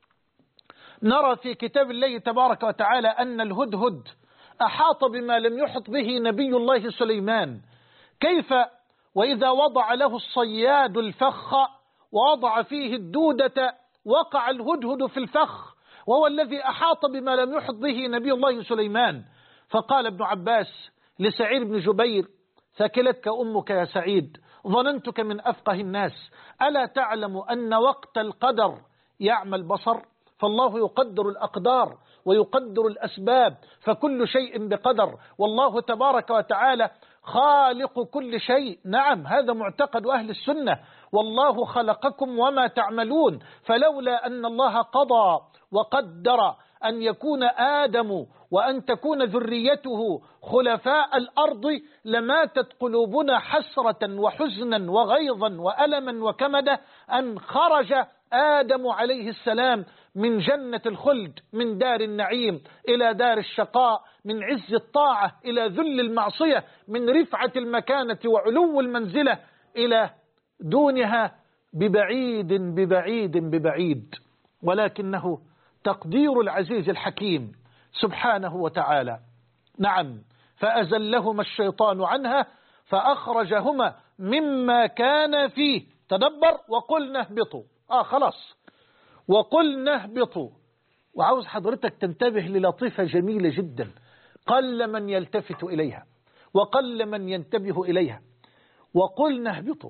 نرى في كتاب الله تبارك وتعالى أن الهدهد أحاط بما لم يحط به نبي الله سليمان، كيف وإذا وضع له الصياد الفخ ووضع فيه الدودة وقع الهدهد في الفخ، وهو الذي أحاط بما لم يحط به نبي الله سليمان. فقال ابن عباس لسعيد بن جبير: ثكلتك أمك يا سعيد، ظننتك من أفقه الناس، ألا تعلم أن وقت القدر يعمى البصر؟ فالله يقدر الأقدار ويقدر الأسباب، فكل شيء بقدر، والله تبارك وتعالى خالق كل شيء. نعم هذا معتقد أهل السنة، والله خلقكم وما تعملون. فلولا أن الله قضى وقدر أن يكون آدم وأن تكون ذريته خلفاء الأرض لماتت قلوبنا حسرة وحزنا وغيظا وألما وكمدا أن خرج آدم عليه السلام من جنة الخلد، من دار النعيم إلى دار الشقاء، من عز الطاعة إلى ذل المعصية، من رفعة المكانة وعلو المنزلة إلى دونها ببعيد ببعيد ببعيد. ولكنه تقدير العزيز الحكيم سبحانه وتعالى. نعم فأزلهما الشيطان عنها فأخرجهما مما كان فيه. تدبر: وقلنا اهبطوا. خلاص، وقلنا اهبطوا. وعاوز حضرتك تنتبه للطيفة جميلة جدا قل من يلتفت إليها وقل من ينتبه إليها. وقلنا اهبطوا،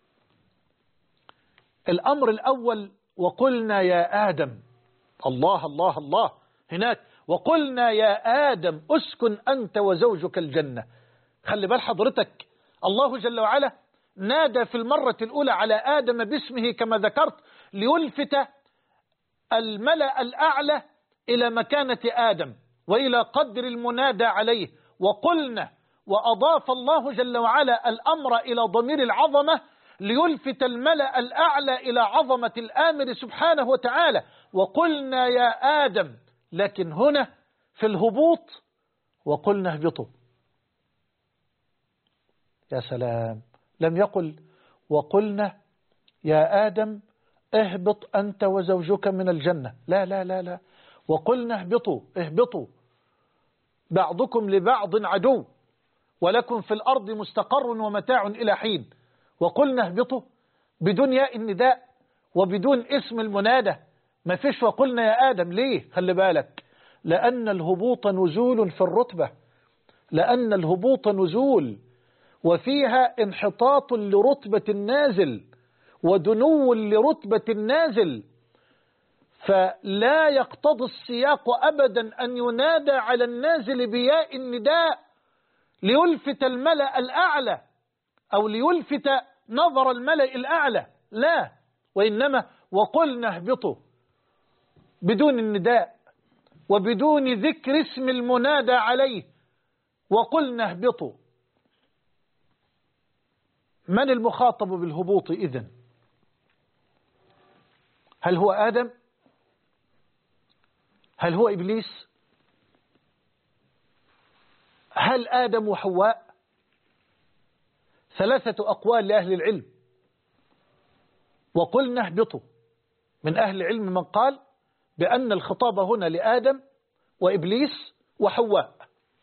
الأمر الأول وقلنا يا آدم. الله الله الله، هناك وقلنا يا آدم اسكن أنت وزوجك الجنة. خلي بال حضرتك، الله جل وعلا نادى في المرة الأولى على آدم باسمه كما ذكرت ليلفت الملأ الأعلى إلى مكانة آدم وإلى قدر المنادى عليه. وقلنا، وأضاف الله جل وعلا الأمر إلى ضمير العظمة ليلفت الملأ الأعلى إلى عظمة الآمر سبحانه وتعالى. وقلنا يا آدم، لكن هنا في الهبوط وقلنا اهبطوا. يا سلام، لم يقل وقلنا يا آدم اهبط أنت وزوجك من الجنة، لا لا لا لا، وقلنا اهبطوا. اهبطوا، بعضكم لبعض عدو ولكم في الأرض مستقر ومتاع إلى حين. وقلنا اهبطوا بدون ياء النداء وبدون اسم المنادى، ما فيش وقلنا يا آدم. ليه؟ خلي بالك، لأن الهبوط نزول في الرتبة، لأن الهبوط نزول وفيها انحطاط لرتبة النازل ودنو لرتبة النازل، فلا يقتضي السياق أبدا أن ينادى على النازل بياء النداء ليلفت الملأ الأعلى أو ليلفت نظر الملأ الأعلى، لا، وإنما وقلنا اهبطوا بدون النداء وبدون ذكر اسم المنادى عليه. وقلنا اهبطوا. من المخاطب بالهبوط إذن؟ هل هو آدم؟ هل هو إبليس؟ هل آدم وحواء؟ ثلاثة أقوال لأهل العلم. وقلنا اهبطوا، من أهل العلم من قال بأن الخطاب هنا لآدم وإبليس وحواء.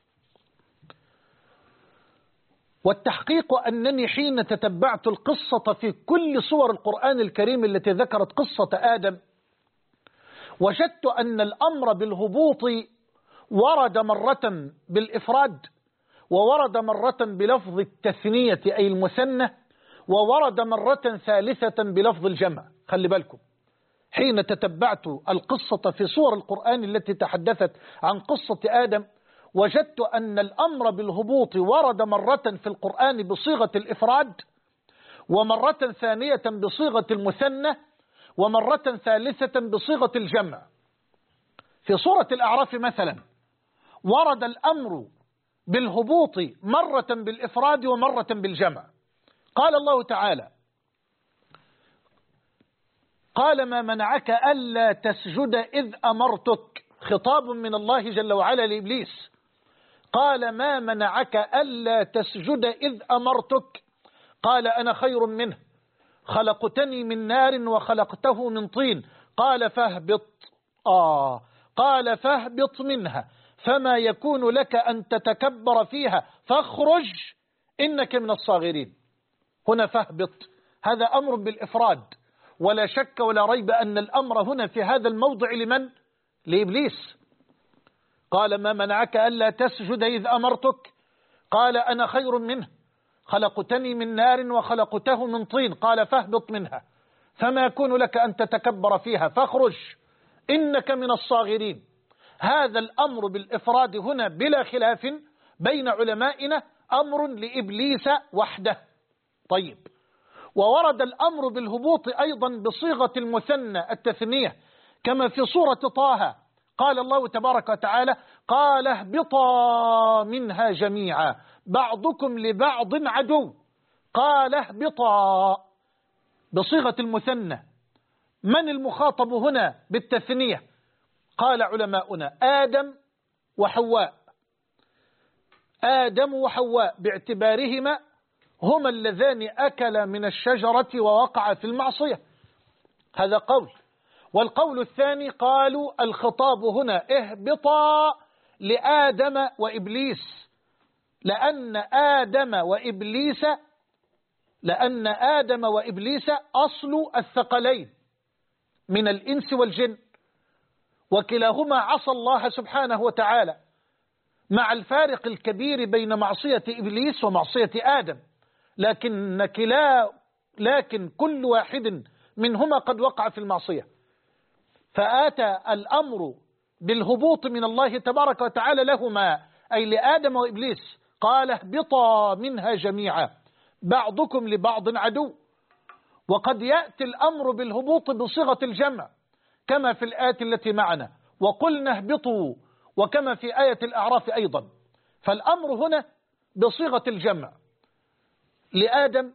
والتحقيق أنني حين تتبعت القصة في كل صور القرآن الكريم التي ذكرت قصة آدم وجدت أن الأمر بالهبوط ورد مرة بالإفراد، وورد مرة بلفظ التثنية أي المثنى، وورد مرة ثالثة بلفظ الجمع. خلي بالكم، حين تتبعت القصة في سور القرآن التي تحدثت عن قصة آدم، وجدت أن الأمر بالهبوط ورد مرة في القرآن بصيغة الإفراد، ومرة ثانية بصيغة المثنى، ومرة ثالثة بصيغة الجمع. في سورة الأعراف مثلا ورد الأمر بالهبوط مرة بالإفراد ومرة بالجمع. قال الله تعالى: قال ما منعك ألا تسجد إذ أمرتك، خطاب من الله جل وعلا لإبليس. قال ما منعك ألا تسجد إذ أمرتك، قال أنا خير منه خلقتني من نار وخلقته من طين، قال فاهبط قال فاهبط منها فما يكون لك أن تتكبر فيها فاخرج إنك من الصاغرين. هنا فاهبط هذا أمر بالإفراد، ولا شك ولا ريب أن الأمر هنا في هذا الموضع لمن؟ لإبليس. قال ما منعك ألا تسجد إذ أمرتك، قال أنا خير منه خلقتني من نار وخلقته من طين، قال فاهبط منها فما يكون لك أن تتكبر فيها فاخرج إنك من الصاغرين. هذا الأمر بالإفراد هنا بلا خلاف بين علمائنا أمر لإبليس وحده. طيب، وورد الأمر بالهبوط أيضا بصيغة المثنى التثنية كما في سورة طه، قال الله تبارك وتعالى: قال اهبطا منها جميعا بعضكم لبعض عدو. قال اهبطا بصيغة المثنى. من المخاطب هنا بالتثنية؟ قال علماؤنا آدم وحواء. آدم وحواء باعتبارهما هما اللذان أكلا من الشجرة ووقعا في المعصية، هذا قول. والقول الثاني قالوا الخطاب هنا اهبطا لآدم وإبليس، لأن آدم وإبليس أصل الثقلين من الإنس والجن، وكلاهما عصى الله سبحانه وتعالى، مع الفارق الكبير بين معصية إبليس ومعصية آدم، لكن كل واحد منهما قد وقع في المعصية. فآتى الأمر بالهبوط من الله تبارك وتعالى لهما، أي لآدم وإبليس، قال اهبطا منها جميعا بعضكم لبعض عدو. وقد يأتي الأمر بالهبوط بصيغة الجمع كما في الآية التي معنا وقلنا اهبطوا، وكما في آية الأعراف أيضا. فالأمر هنا بصيغة الجمع لآدم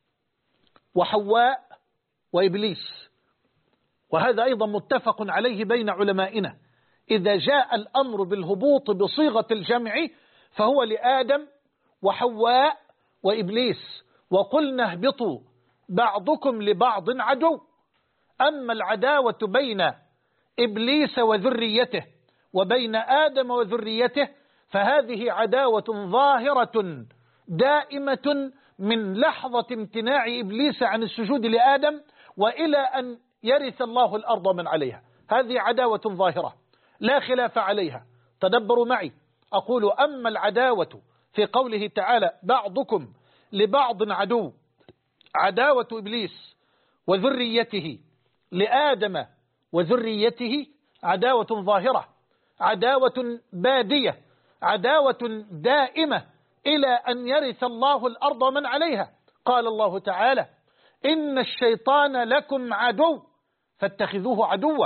وحواء وإبليس، وهذا أيضا متفق عليه بين علمائنا. إذا جاء الأمر بالهبوط بصيغة الجمع فهو لآدم وحواء وإبليس، وقلنا اهبطوا بعضكم لبعض عدو. أما العداوة بين إبليس وذريته وبين آدم وذريته فهذه عداوة ظاهرة دائمة من لحظة امتناع إبليس عن السجود لآدم وإلى أن يرث الله الأرض من عليها. هذه عداوة ظاهرة لا خلاف عليها. تدبروا معي، أقول أما العداوة في قوله تعالى بعضكم لبعض عدو، عداوة إبليس وذريته لآدم وذريته عداوة ظاهرة، عداوة بادية، عداوة دائمة إلى أن يرث الله الأرض من عليها. قال الله تعالى إن الشيطان لكم عدو فاتخذوه عدوا.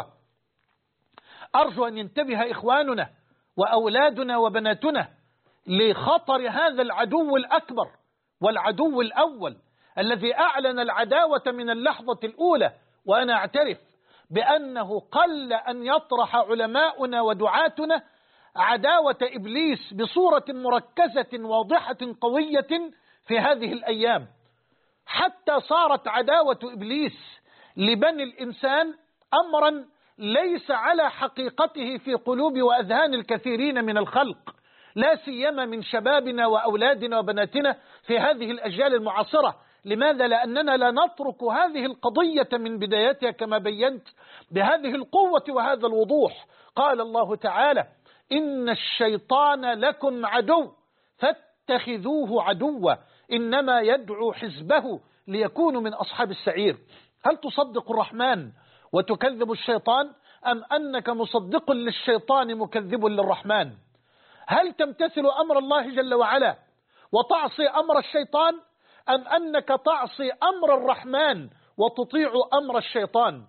أرجو أن ينتبه إخواننا وأولادنا وبناتنا لخطر هذا العدو الأكبر والعدو الأول الذي أعلن العداوة من اللحظة الأولى. وأنا أعترف بأنه قل أن يطرح علماؤنا ودعاتنا عداوة إبليس بصورة مركزة واضحة قوية في هذه الأيام، حتى صارت عداوة إبليس لبني الإنسان أمرا ليس على حقيقته في قلوب وأذهان الكثيرين من الخلق، لا سيما من شبابنا وأولادنا وبناتنا في هذه الأجيال المعاصرة. لماذا؟ لأننا لا نترك هذه القضية من بدايتها كما بينت بهذه القوة وهذا الوضوح. قال الله تعالى: إن الشيطان لكم عدو فاتخذوه عدوا إنما يدعو حزبه ليكونوا من أصحاب السعير. هل تصدق الرحمن وتكذب الشيطان، أم أنك مصدق للشيطان مكذب للرحمن؟ هل تمتثل أمر الله جل وعلا وتعصي أمر الشيطان، أم أنك تعصي أمر الرحمن وتطيع أمر الشيطان؟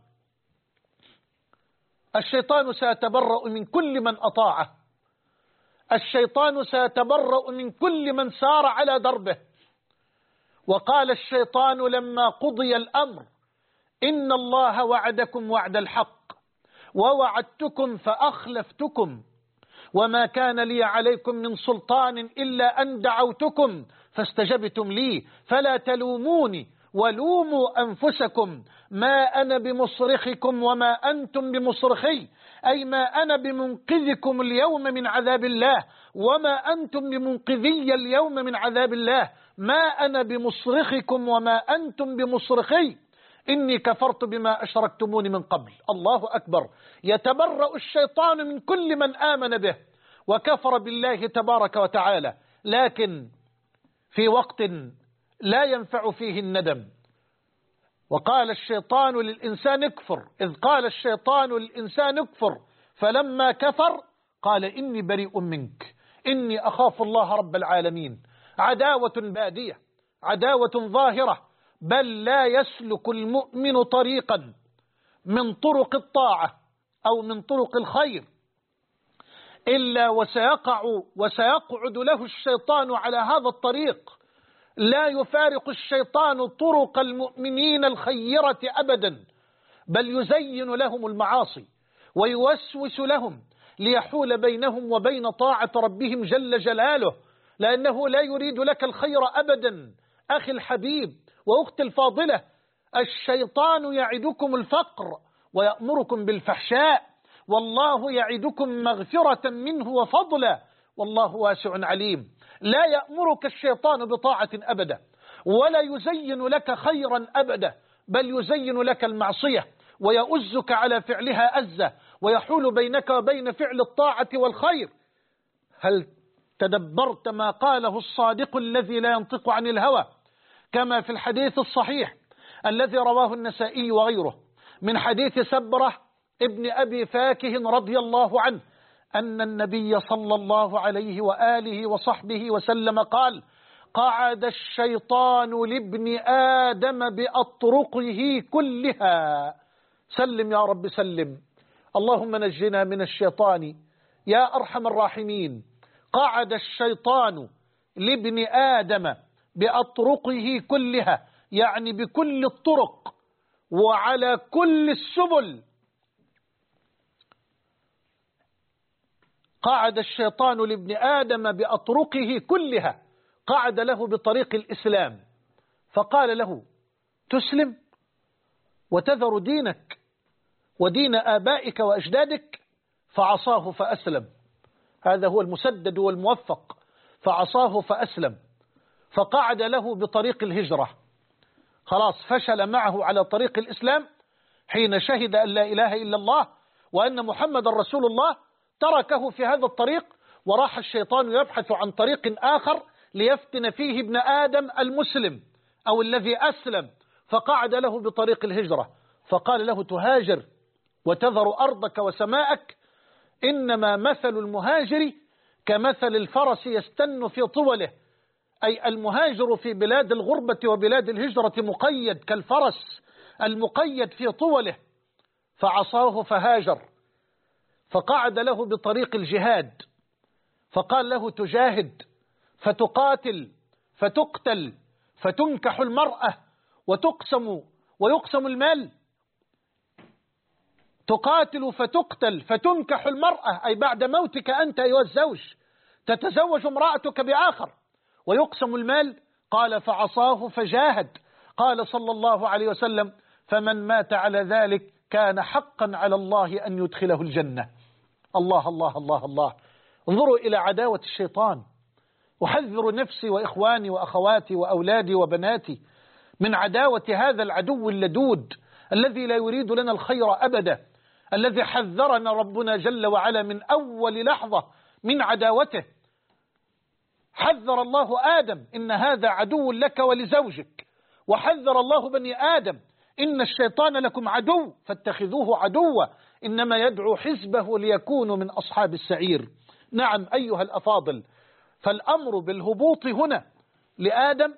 الشيطان سيتبرأ من كل من أطاعه، الشيطان سيتبرأ من كل من سار على دربه. وقال الشيطان لما قضي الأمر: إن الله وعدكم وعد الحق ووعدتكم فأخلفتكم وما كان لي عليكم من سلطان إلا أن دعوتكم فاستجبتم لي فلا تلوموني ولوموا أنفسكم ما أنا بمصرخكم وما أنتم بمصرخي، أي ما أنا بمنقذكم اليوم من عذاب الله وما أنتم بمنقذي اليوم من عذاب الله، ما أنا بمصرخكم وما أنتم بمصرخي إني كفرت بما أشركتموني من قبل. الله أكبر. يتبرأ الشيطان من كل من آمن به وكفر بالله تبارك وتعالى، لكن في وقت لا ينفع فيه الندم. وقال الشيطان للإنسان اكفر، إذ قال الشيطان للإنسان اكفر فلما كفر قال إني بريء منك إني أخاف الله رب العالمين. عداوة بادية، عداوة ظاهرة، بل لا يسلك المؤمن طريقا من طرق الطاعة أو من طرق الخير إلا وسيقعد له الشيطان على هذا الطريق. لا يفارق الشيطان طرق المؤمنين الخيرة أبدا، بل يزين لهم المعاصي ويوسوس لهم ليحول بينهم وبين طاعة ربهم جل جلاله، لأنه لا يريد لك الخير أبدا. أخي الحبيب وأختي الفاضلة، الشيطان يعدكم الفقر ويأمركم بالفحشاء، والله يعدكم مغفرة منه وفضلا والله واسع عليم. لا يأمرك الشيطان بطاعة أبدا، ولا يزين لك خيرا أبدا، بل يزين لك المعصية ويؤزك على فعلها أزة ويحول بينك وبين فعل الطاعة والخير. هل تدبرت ما قاله الصادق الذي لا ينطق عن الهوى كما في الحديث الصحيح الذي رواه النسائي وغيره من حديث سبرة ابن أبي فاكه رضي الله عنه أن النبي صلى الله عليه وآله وصحبه وسلم قال: قعد الشيطان لابن آدم بأطرقه كلها. سلم يا رب سلم، اللهم نجنا من الشيطان يا أرحم الراحمين. قعد الشيطان لابن آدم بأطرقه كلها، يعني بكل الطرق وعلى كل السبل. قعد الشيطان لابن آدم بأطرقه كلها، قعد له بطريق الإسلام فقال له: تسلم وتذر دينك ودين آبائك وأجدادك؟ فعصاه فأسلم. هذا هو المسدد والموفق، فعصاه فأسلم. فقعد له بطريق الهجرة، خلاص فشل معه على طريق الإسلام حين شهد أن لا إله إلا الله وأن محمد رسول الله، تركه في هذا الطريق وراح الشيطان يبحث عن طريق آخر ليفتن فيه ابن آدم المسلم أو الذي أسلم، فقعد له بطريق الهجرة فقال له: تهاجر وتذر أرضك وسماءك؟ إنما مثل المهاجر كمثل الفرس يستن في طوله، أي المهاجر في بلاد الغربة وبلاد الهجرة مقيد كالفرس المقيد في طوله. فعصاه فهاجر، فقعد له بطريق الجهاد فقال له: تجاهد فتقاتل فتقتل فتنكح المرأة ويقسم المال. تقاتل فتقتل فتنكح المرأة، أي بعد موتك أنت أيها الزوج تتزوج امرأتك بآخر، ويقسم المال. قال: فعصاه فجاهد. قال صلى الله عليه وسلم: فمن مات على ذلك كان حقا على الله أن يدخله الجنة. الله الله الله الله. انظروا إلى عداوة الشيطان. أحذر نفسي وإخواني وأخواتي وأولادي وبناتي من عداوة هذا العدو اللدود الذي لا يريد لنا الخير أبدا، الذي حذرنا ربنا جل وعلا من أول لحظة من عداوته. حذر الله آدم إن هذا عدو لك ولزوجك، وحذر الله بني آدم إن الشيطان لكم عدو فاتخذوه عدوا إنما يدعو حزبه ليكونوا من أصحاب السعير. نعم أيها الأفاضل، فالأمر بالهبوط هنا لآدم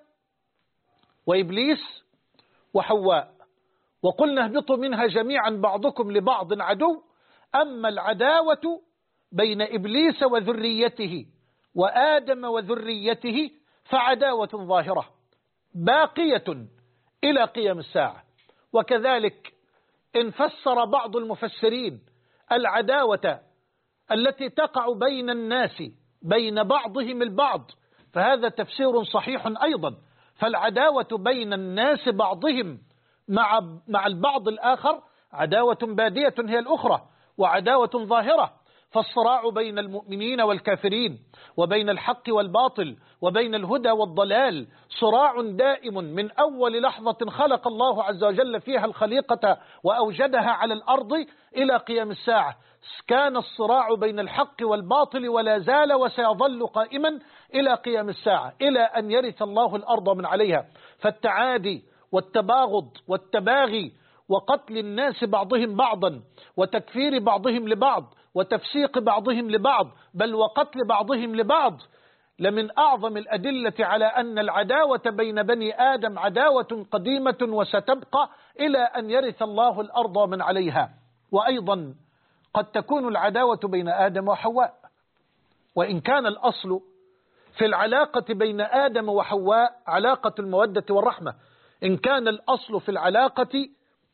وإبليس وحواء، وقلنا اهبطوا منها جميعا بعضكم لبعض عدو. أما العداوة بين إبليس وذريته وآدم وذريته فعداوة ظاهرة باقية إلى قيام الساعة. وكذلك إن فسر بعض المفسرين العداوة التي تقع بين الناس بين بعضهم البعض فهذا تفسير صحيح أيضا، فالعداوة بين الناس بعضهم مع البعض الآخر عداوة بادية هي الأخرى وعداوة ظاهرة. فالصراع بين المؤمنين والكافرين وبين الحق والباطل وبين الهدى والضلال صراع دائم من أول لحظة خلق الله عز وجل فيها الخليقة وأوجدها على الأرض إلى قيام الساعة. كان الصراع بين الحق والباطل ولا زال وسيظل قائما إلى قيام الساعة إلى أن يرث الله الأرض من عليها. فالتعادي والتباغض والتباغي وقتل الناس بعضهم بعضا وتكفير بعضهم لبعض وتفسيق بعضهم لبعض بل وقتل بعضهم لبعض لمن أعظم الأدلة على أن العداوة بين بني آدم عداوة قديمة وستبقى إلى أن يرث الله الأرض من عليها. وأيضا قد تكون العداوة بين آدم وحواء، وإن كان الأصل في العلاقة بين آدم وحواء علاقة المودة والرحمة، إن كان الأصل في العلاقة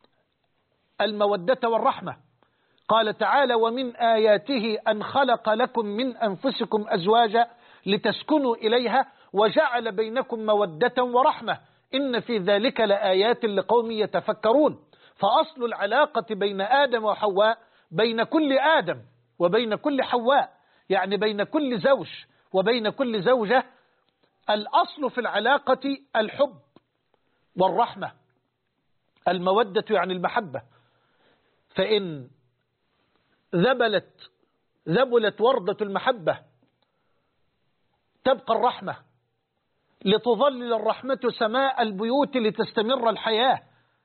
المودة والرحمة. قال تعالى: ومن آياته أن خلق لكم من أنفسكم أزواجا لتسكنوا إليها وجعل بينكم مودة ورحمة إن في ذلك لآيات لقوم يتفكرون. فأصل العلاقة بين آدم وحواء بين كل آدم وبين كل حواء، يعني بين كل زوج وبين كل زوجة، الأصل في العلاقة الحب والرحمة، المودة يعني المحبة. فإن ذبلت وردة المحبة تبقى الرحمة، لتظلل الرحمة سماء البيوت لتستمر الحياة.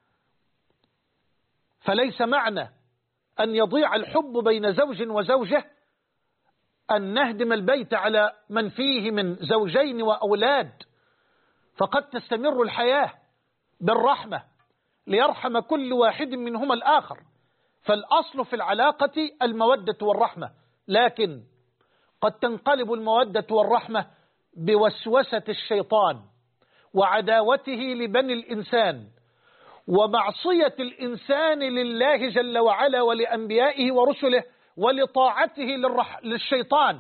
فليس معنى أن يضيع الحب بين زوج وزوجة أن نهدم البيت على من فيه من زوجين وأولاد، فقد تستمر الحياة بالرحمة ليرحم كل واحد منهما الآخر. فالأصل في العلاقة المودة والرحمة، لكن قد تنقلب المودة والرحمة بوسوسة الشيطان وعداوته لبني الإنسان ومعصية الإنسان لله جل وعلا ولأنبيائه ورسله ولطاعته للشيطان،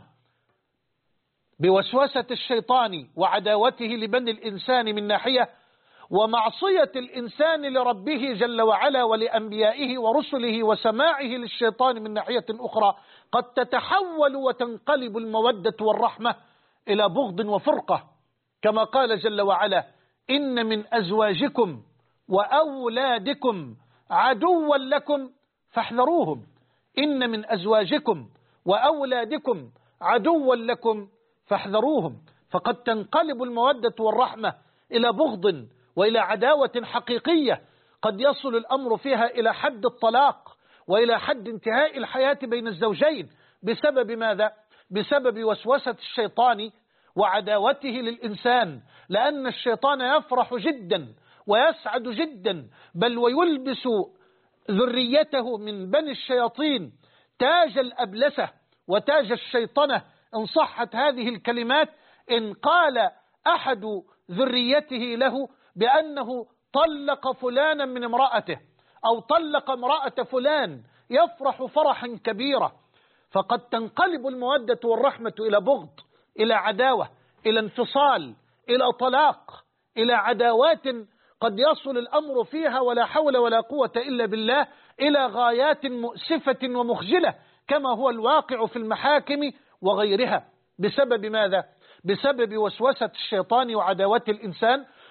بوسوسة الشيطان وعداوته لبني الإنسان من ناحية، ومعصية الإنسان لربه جل وعلا ولأنبيائه ورسله وسماعه للشيطان من ناحية أخرى، قد تتحول وتنقلب المودة والرحمة إلى بغض وفرقة، كما قال جل وعلا: إن من أزواجكم وأولادكم عدوا لكم فاحذروهم. إن من أزواجكم وأولادكم عدوا لكم فاحذروهم. فقد تنقلب المودة والرحمة إلى بغض وإلى عداوة حقيقية، قد يصل الأمر فيها إلى حد الطلاق وإلى حد انتهاء الحياة بين الزوجين. بسبب ماذا؟ بسبب وسوسة الشيطان وعداوته للإنسان، لأن الشيطان يفرح جدا ويسعد جدا، بل ويلبس ذريته من بني الشياطين تاج الأبلسة وتاج الشيطنة إن صحت هذه الكلمات. إن قال أحد ذريته له بأنه طلق فلانا من امرأته أو طلق امرأة فلان يفرح فرحا كبيرا. فقد تنقلب المودة والرحمة إلى بغض، إلى عداوة، إلى انفصال، إلى طلاق، إلى عداوات قد يصل الأمر فيها ولا حول ولا قوة إلا بالله إلى غايات مؤسفة ومخجلة، كما هو الواقع في المحاكم وغيرها. بسبب ماذا؟ بسبب وسوسة الشيطان وعداوة الإنسان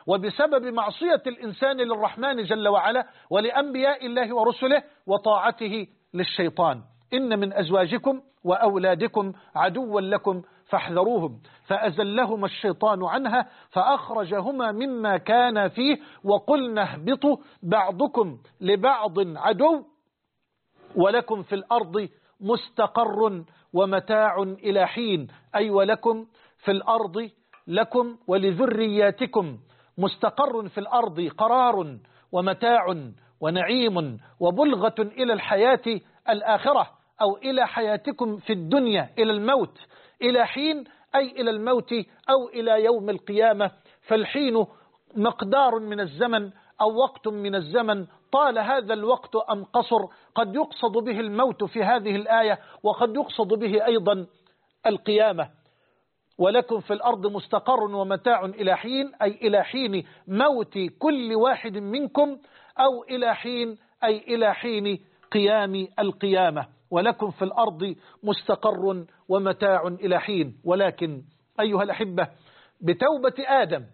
وبسبب معصية الإنسان للرحمن جل وعلا ولأنبياء الله ورسله وطاعته للشيطان. إن من أزواجكم وأولادكم عدوا لكم فاحذروهم فأزلهما الشيطان عنها فأخرجهما مما كان فيه وقلنا اهبطوا بعضكم لبعض عدو ولكم في الأرض مستقر ومتاع إلى حين، أي ولكم في الأرض لكم ولذرياتكم مستقر في الأرض قرار ومتاع ونعيم وبلغة إلى الحياة الآخرة أو إلى حياتكم في الدنيا إلى الموت، إلى حين أي إلى الموت أو إلى يوم القيامة. فالحين مقدار من الزمن أو وقت من الزمن، طال هذا الوقت أم قصر، قد يقصد به الموت في هذه الآية وقد يقصد به أيضا القيامة. ولكم في الأرض مستقر ومتاع إلى حين، أي إلى حين موت كل واحد منكم، أو إلى حين أي إلى حين قيام القيامة. ولكم في الأرض مستقر ومتاع إلى حين. ولكن أيها الأحبة، بتوبة آدم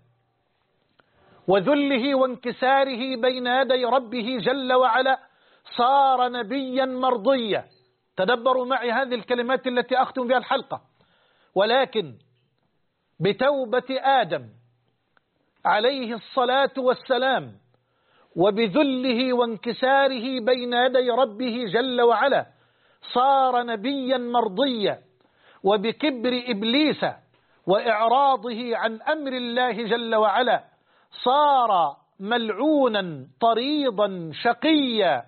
وذله وانكساره بين يدي ربه جل وعلا صار نبيا مرضيا. تدبروا معي هذه الكلمات التي أختم بها الحلقة. ولكن بتوبة آدم عليه الصلاة والسلام وبذله وانكساره بين يدي ربه جل وعلا صار نبيا مرضيا، وبكبر إبليس وإعراضه عن أمر الله جل وعلا صار ملعونا طريضا شقيا،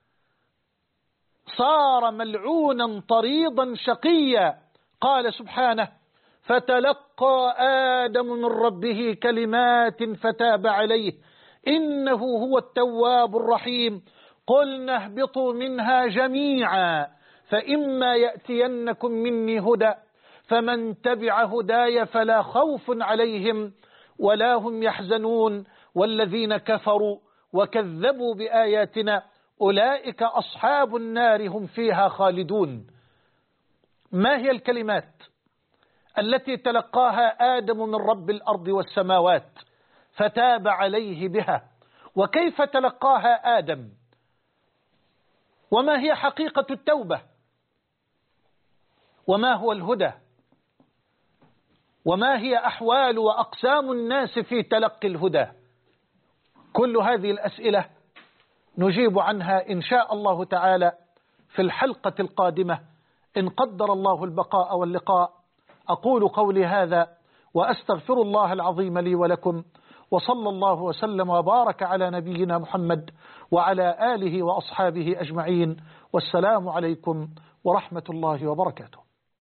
صار ملعونا طريضا شقيا. قال سبحانه: فتلقى آدم من ربه كلمات فتاب عليه إنه هو التواب الرحيم. قلنا اهبطوا منها جميعا فإما يأتينكم مني هدى فمن تبع هداي فلا خوف عليهم ولا هم يحزنون والذين كفروا وكذبوا بآياتنا أولئك أصحاب النار هم فيها خالدون. ما هي الكلمات التي تلقاها آدم من رب الأرض والسماوات فتاب عليه بها؟ وكيف تلقاها آدم؟ وما هي حقيقة التوبة؟ وما هو الهدى؟ وما هي أحوال وأقسام الناس في تلقي الهدى؟ كل هذه الأسئلة نجيب عنها إن شاء الله تعالى في الحلقة القادمة إن قدر الله البقاء واللقاء. أقول قولي هذا وأستغفر الله العظيم لي ولكم، وصلى الله وسلم وبارك على نبينا محمد وعلى آله وأصحابه أجمعين، والسلام عليكم ورحمة الله وبركاته.